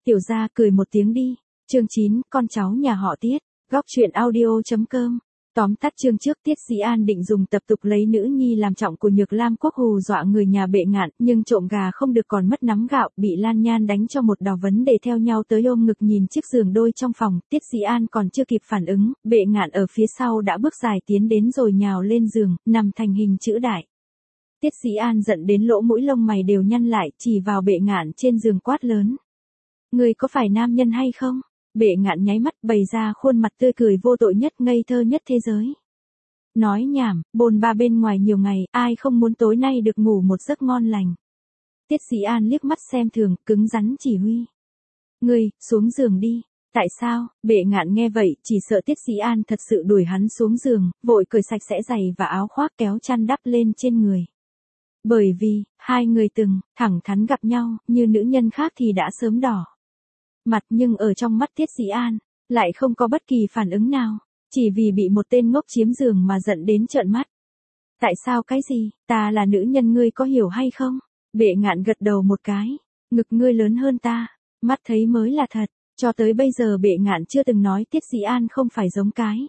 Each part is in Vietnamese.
Tiểu gia cười một tiếng đi. Chương 9, con cháu nhà họ Tiết. Góc truyện audio.com. Tóm tắt chương trước, Tiết Dĩ An định dùng tập tục lấy nữ nhi làm trọng của Nhược Lam Quốc hù dọa người nhà Bệ Ngạn, nhưng trộm gà không được còn mất nắm gạo, bị Lan Nhan đánh cho một đòn vấn đề theo nhau tới ôm ngực nhìn chiếc giường đôi trong phòng. Tiết Dĩ An còn chưa kịp phản ứng, Bệ Ngạn ở phía sau đã bước dài tiến đến rồi nhào lên giường, nằm thành hình chữ đại. Tiết Dĩ An giận đến lỗ mũi lông mày đều nhăn lại, chỉ vào Bệ Ngạn trên giường quát lớn: "Ngươi có phải nam nhân hay không?" Bệ Ngạn nháy mắt bày ra khuôn mặt tươi cười vô tội nhất, ngây thơ nhất thế giới. Nói nhảm, bôn ba bên ngoài nhiều ngày, ai không muốn tối nay được ngủ một giấc ngon lành. Tiết Dĩ An liếc mắt xem thường, cứng rắn chỉ huy: "Ngươi, xuống giường đi." Tại sao? Bệ Ngạn nghe vậy, chỉ sợ Tiết Dĩ An thật sự đuổi hắn xuống giường, vội cởi sạch sẽ giày và áo khoác kéo chăn đắp lên trên người. Bởi vì, hai người từng, thẳng thắn gặp nhau, như nữ nhân khác thì đã sớm đỏ mặt, nhưng ở trong mắt Tiết Dĩ An, lại không có bất kỳ phản ứng nào, chỉ vì bị một tên ngốc chiếm giường mà giận đến trợn mắt. Tại sao cái gì, ta là nữ nhân ngươi có hiểu hay không? Bệ Ngạn gật đầu một cái, ngực ngươi lớn hơn ta, mắt thấy mới là thật, cho tới bây giờ Bệ Ngạn chưa từng nói Tiết Dĩ An không phải giống cái.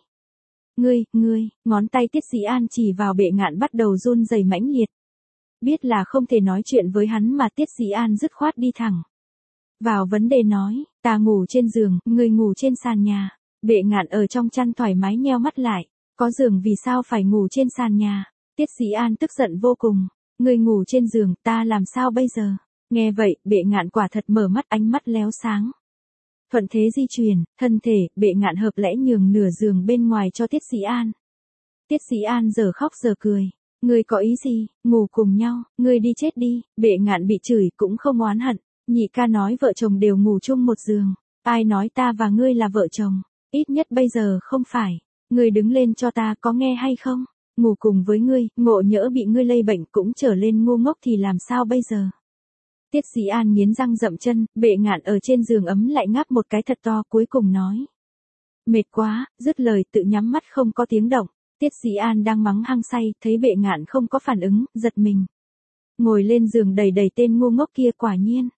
Ngươi, ngón tay Tiết Dĩ An chỉ vào Bệ Ngạn bắt đầu run rẩy mãnh liệt. Biết là không thể nói chuyện với hắn mà Tiết Dĩ An dứt khoát đi thẳng vào vấn đề nói: "Ta ngủ trên giường, ngươi ngủ trên sàn nhà." Bệ Ngạn ở trong chăn thoải mái nheo mắt lại: "Có giường vì sao phải ngủ trên sàn nhà?" Tiết Dĩ An tức giận vô cùng: "Ngươi ngủ trên giường, ta làm sao bây giờ?" Nghe vậy, Bệ Ngạn quả thật mở mắt, ánh mắt lóe sáng. Thuận thế di chuyển, thân thể, Bệ Ngạn hợp lẽ nhường nửa giường bên ngoài cho Tiết Dĩ An. Tiết Dĩ An giờ khóc giờ cười: "Ngươi có ý gì, ngủ cùng nhau, ngươi đi chết đi." Bệ Ngạn bị chửi cũng không oán hận, nhị ca nói vợ chồng đều ngủ chung một giường, ai nói ta và ngươi là vợ chồng, ít nhất bây giờ không phải, ngươi đứng lên cho ta, có nghe hay không? Ngủ cùng với ngươi, ngộ nhỡ bị ngươi lây bệnh cũng trở lên ngu ngốc thì làm sao bây giờ? Tiết Dĩ An nghiến răng dậm chân, Bệ Ngạn ở trên giường ấm lại ngáp một cái thật to, cuối cùng nói: "Mệt quá." Dứt lời tự nhắm mắt không có tiếng động. Tiết Dĩ An đang mắng hăng say, thấy Bệ Ngạn không có phản ứng, giật mình ngồi lên giường đẩy tên ngu ngốc kia, quả nhiên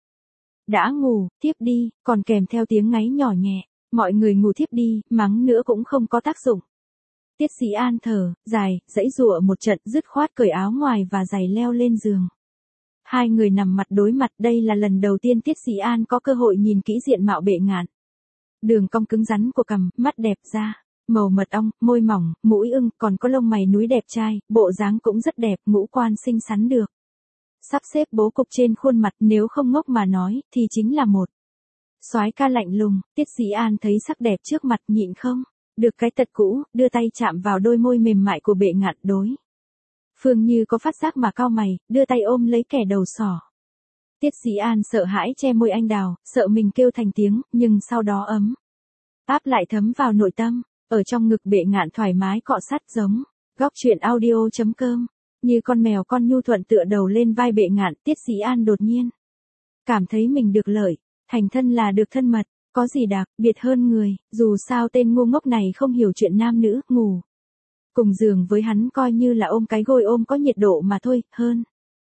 đã ngủ thiếp đi, còn kèm theo tiếng ngáy nhỏ nhẹ: "Mọi người ngủ thiếp đi." Mắng nữa cũng không có tác dụng. Tiết Dĩ An thở dài, giãy giụa một trận, dứt khoát cởi áo ngoài và giày leo lên giường. Hai người nằm mặt đối mặt, đây là lần đầu tiên Tiết Dĩ An có cơ hội nhìn kỹ diện mạo Bệ Ngạn. Đường cong cứng rắn của cằm, mắt đẹp da màu mật ong, môi mỏng, mũi ưng, còn có lông mày núi đẹp trai, bộ dáng cũng rất đẹp, ngũ quan xinh xắn được sắp xếp bố cục trên khuôn mặt, nếu không ngốc mà nói, thì chính là một soái ca lạnh lùng. Tiết Dĩ An thấy sắc đẹp trước mặt nhịn không được cái tật cũ, đưa tay chạm vào đôi môi mềm mại của Bệ Ngạn. Đối phương như có phát giác mà cau mày, đưa tay ôm lấy kẻ đầu sỏ. Tiết Dĩ An sợ hãi che môi anh đào, sợ mình kêu thành tiếng, nhưng sau đó ấm áp lại thấm vào nội tâm. Ở trong ngực Bệ Ngạn thoải mái cọ sát giống. Góc truyện audio.com. Như con mèo con nhu thuận tựa đầu lên vai Bệ Ngạn, Tiết Dĩ An đột nhiên cảm thấy mình được lợi, thành thân là được thân mật, có gì đặc biệt hơn người, dù sao tên ngu ngốc này không hiểu chuyện nam nữ, ngủ cùng giường với hắn coi như là ôm cái gối ôm có nhiệt độ mà thôi, hơn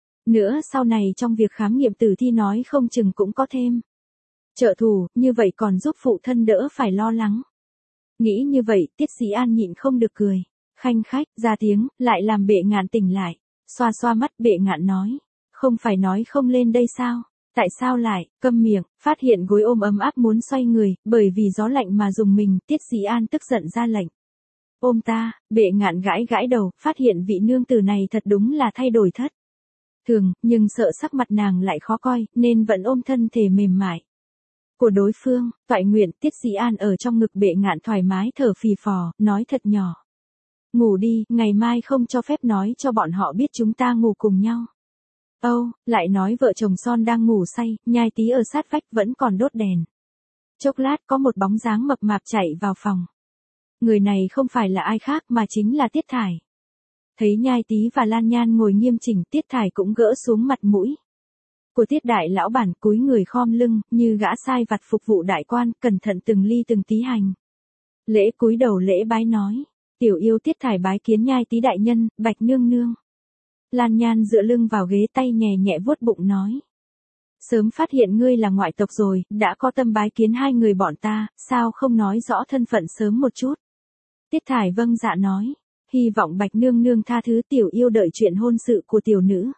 nữa sau này trong việc khám nghiệm tử thi nói không chừng cũng có thêm trợ thủ, như vậy còn giúp phụ thân đỡ phải lo lắng. Nghĩ như vậy, Tiết Dĩ An nhịn không được cười khanh khách ra tiếng, lại làm Bệ Ngạn tỉnh lại. Xoa xoa mắt, Bệ Ngạn nói: "Không phải nói không lên đây sao? Tại sao lại?" Câm miệng. Phát hiện gối ôm ấm áp muốn xoay người, bởi vì gió lạnh mà rùng mình, Tiết Dĩ An tức giận ra lệnh: "Ôm ta." Bệ Ngạn gãi đầu, phát hiện vị nương tử này thật đúng là thay đổi thất thường, nhưng sợ sắc mặt nàng lại khó coi, nên vẫn ôm thân thể mềm mại của đối phương. Toại nguyện. Tiết Dĩ An ở trong ngực Bệ Ngạn thoải mái thở phì phò, nói thật nhỏ: "Ngủ đi, ngày mai không cho phép nói cho bọn họ biết chúng ta ngủ cùng nhau." Lại nói vợ chồng son đang ngủ say, Nhai Tý ở sát vách vẫn còn đốt đèn. Chốc lát có một bóng dáng mập mạp chạy vào phòng. Người này không phải là ai khác mà chính là Tiết Thải. Thấy Nhai Tý và Lan Nhan ngồi nghiêm chỉnh, Tiết Thải cũng gỡ xuống mặt mũi của Tiết đại lão bản, cúi người khom lưng, như gã sai vặt phục vụ đại quan, cẩn thận từng ly từng tí hành lễ, cúi đầu lễ bái nói: "Tiểu yêu Tiết Thải bái kiến Nhai Tý đại nhân, Bạch nương nương." Lan Nhan dựa lưng vào ghế, tay nhẹ nhẹ vuốt bụng nói: Sớm phát hiện ngươi là ngoại tộc rồi, đã có tâm bái kiến hai người bọn ta, sao không nói rõ thân phận sớm một chút. Tiết Thải vâng dạ nói, hy vọng Bạch nương nương tha thứ tiểu yêu đợi chuyện hôn sự của tiểu nữ.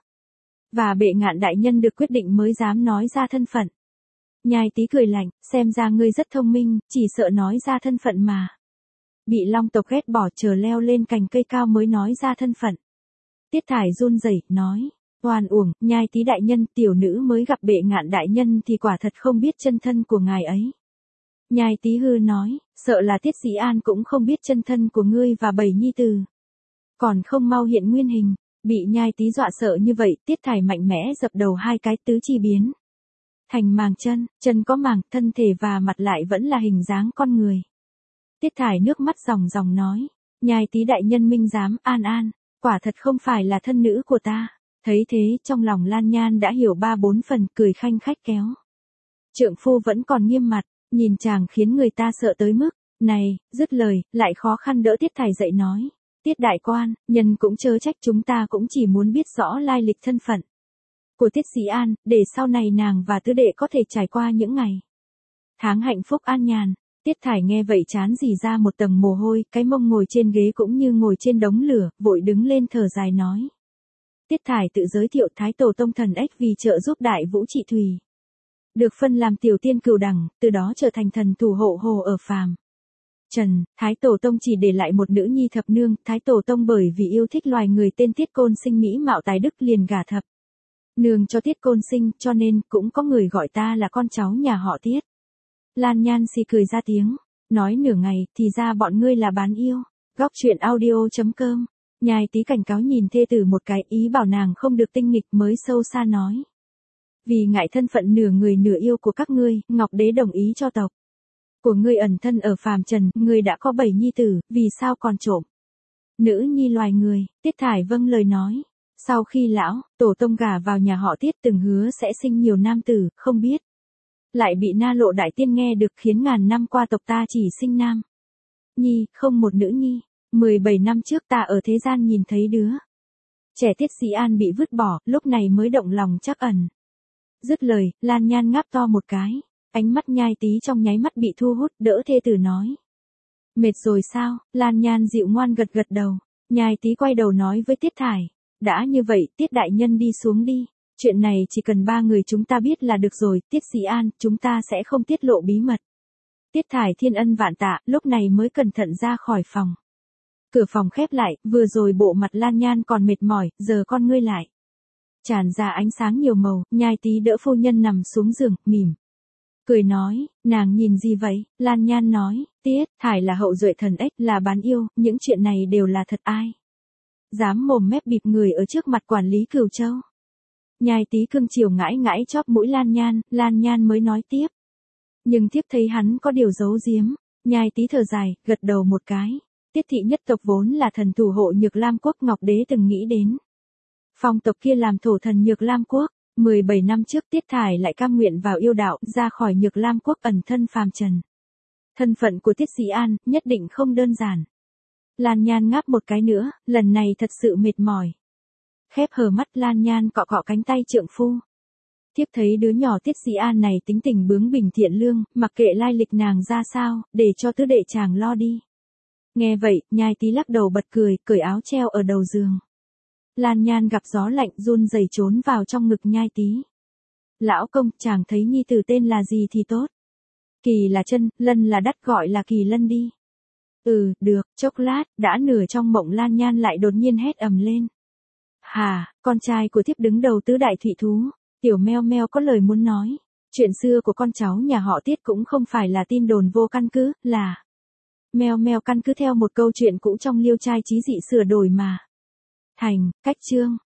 Và bệ ngạn đại nhân được quyết định mới dám nói ra thân phận. Nhai Tý cười lạnh, xem ra ngươi rất thông minh, chỉ sợ nói ra thân phận mà. Bị Long tộc ghét bỏ chờ leo lên cành cây cao mới nói ra thân phận. Tiết Thải run rẩy nói, oan uổng, Nhai Tý đại nhân, tiểu nữ mới gặp bệ ngạn đại nhân thì quả thật không biết chân thân của ngài ấy. Nhai Tý hư nói, sợ là Tiết Dĩ An cũng không biết chân thân của ngươi và 7 nhi tử. Còn không mau hiện nguyên hình, bị Nhai Tý dọa sợ như vậy, Tiết Thải mạnh mẽ dập đầu hai cái tứ chi biến. Thành màng chân, chân có màng, thân thể và mặt lại vẫn là hình dáng con người. Tiết Thải nước mắt ròng ròng nói, Nhai Tý đại nhân minh giám, an, quả thật không phải là thân nữ của ta. Thấy thế, trong lòng Lan Nhan đã hiểu 3-4 phần, cười khanh khách kéo. Trượng phu vẫn còn nghiêm mặt, nhìn chàng khiến người ta sợ tới mức, này, dứt lời, lại khó khăn đỡ Tiết Thải dậy nói, Tiết đại quan, nhân cũng chớ trách, chúng ta cũng chỉ muốn biết rõ lai lịch thân phận của Tiết Dĩ An, để sau này nàng và tứ đệ có thể trải qua những ngày tháng hạnh phúc an nhàn. Tiết Thải nghe vậy trán rỉ ra một tầng mồ hôi, cái mông ngồi trên ghế cũng như ngồi trên đống lửa, vội đứng lên thở dài nói. Tiết Thải tự giới thiệu Thái Tổ Tông thần ếch vì trợ giúp Đại Vũ trị thủy. Được phân làm tiểu tiên cửu đẳng, từ đó trở thành thần thủ hộ hồ ở phàm trần. Thái Tổ Tông chỉ để lại một nữ nhi thập nương, Thái Tổ Tông bởi vì yêu thích loài người tên Tiết Côn Sinh mỹ mạo tài đức liền gả thập nương cho Tiết Côn Sinh, cho nên cũng có người gọi ta là con cháu nhà họ Tiết. Lan Nhan xì cười ra tiếng, nói nửa ngày, thì ra bọn ngươi là bán yêu. Góc truyện audio.com. Nhai Tý cảnh cáo nhìn thê tử một cái, ý bảo nàng không được tinh nghịch, mới sâu xa nói. Vì ngại thân phận nửa người nửa yêu của các ngươi, Ngọc Đế đồng ý cho tộc của ngươi ẩn thân ở phàm trần, ngươi đã có 7 nhi tử, vì sao còn trộm nữ nhi loài người. Tiết Thải vâng lời nói. Sau khi lão tổ tông gả vào nhà họ Tiết từng hứa sẽ sinh nhiều nam tử, không biết lại bị Na Lộ đại tiên nghe được, khiến ngàn năm qua tộc ta chỉ sinh nam nhi, không một nữ nhi. 17 năm trước ta ở thế gian nhìn thấy đứa trẻ Tiết Dĩ An bị vứt bỏ, lúc này mới động lòng trắc ẩn. Dứt lời, Lan Nhan ngáp to một cái, ánh mắt Nhai Tý trong nháy mắt bị thu hút, đỡ thê tử nói. Mệt rồi sao? Lan Nhan dịu ngoan gật gật đầu. Nhai Tý quay đầu nói với Tiết Thải, đã như vậy, Tiết đại nhân đi xuống đi. Chuyện này chỉ cần 3 người chúng ta biết là được rồi, Tiết Dĩ An, chúng ta sẽ không tiết lộ bí mật. Tiết Thải thiên ân vạn tạ, lúc này mới cẩn thận ra khỏi phòng. Cửa phòng khép lại, vừa rồi bộ mặt Lan Nhan còn mệt mỏi, giờ con ngươi lại tràn ra ánh sáng nhiều màu. Nhai Tý đỡ phu nhân nằm xuống giường, mỉm cười nói, nàng nhìn gì vậy? Lan Nhan nói, Tiết Thải là hậu duệ thần ếch, là bán yêu, những chuyện này đều là thật, ai dám mồm mép bịp người ở trước mặt quản lý Cửu Châu. Nhai Tý cưng chiều ngãi ngãi chóp mũi Lan Nhan mới nói tiếp. Nhưng thiếp thấy hắn có điều giấu giếm. Nhai Tý thở dài, gật đầu một cái. Tiết thị nhất tộc vốn là thần thủ hộ Nhược Lam quốc, Ngọc Đế từng nghĩ đến phong tộc kia làm thổ thần Nhược Lam quốc. 17 năm trước Tiết Thải lại cam nguyện vào yêu đạo, ra khỏi Nhược Lam quốc ẩn thân phàm trần. Thân phận của Tiết Dĩ An nhất định không đơn giản. Lan Nhan ngáp một cái nữa, lần này thật sự mệt mỏi. Khép hờ mắt, Lan Nhan cọ cọ cánh tay trượng phu. Thiếp thấy đứa nhỏ Tiết Dĩ An này tính tình bướng bỉnh thiện lương, mặc kệ lai lịch nàng ra sao, để cho tứ đệ chàng lo đi. Nghe vậy, Nhai Tý lắc đầu bật cười, cởi áo treo ở đầu giường. Lan Nhan gặp gió lạnh run rẩy trốn vào trong ngực Nhai Tý. Lão công, chàng thấy nhi tử tên là gì thì tốt? Kỳ là chân, Lân là đắt, gọi là Kỳ Lân đi. Ừ, được. Chốc lát, đã nửa trong mộng Lan Nhan lại đột nhiên hét ầm lên. Hà, con trai của thiếp đứng đầu tứ đại thủy thú. Tiểu Meo Meo có lời muốn nói. Chuyện xưa của con cháu nhà họ Tiết cũng không phải là tin đồn vô căn cứ, là Meo Meo căn cứ theo một câu chuyện cũ trong Liêu Trai Chí Dị sửa đổi mà thành. Cách chương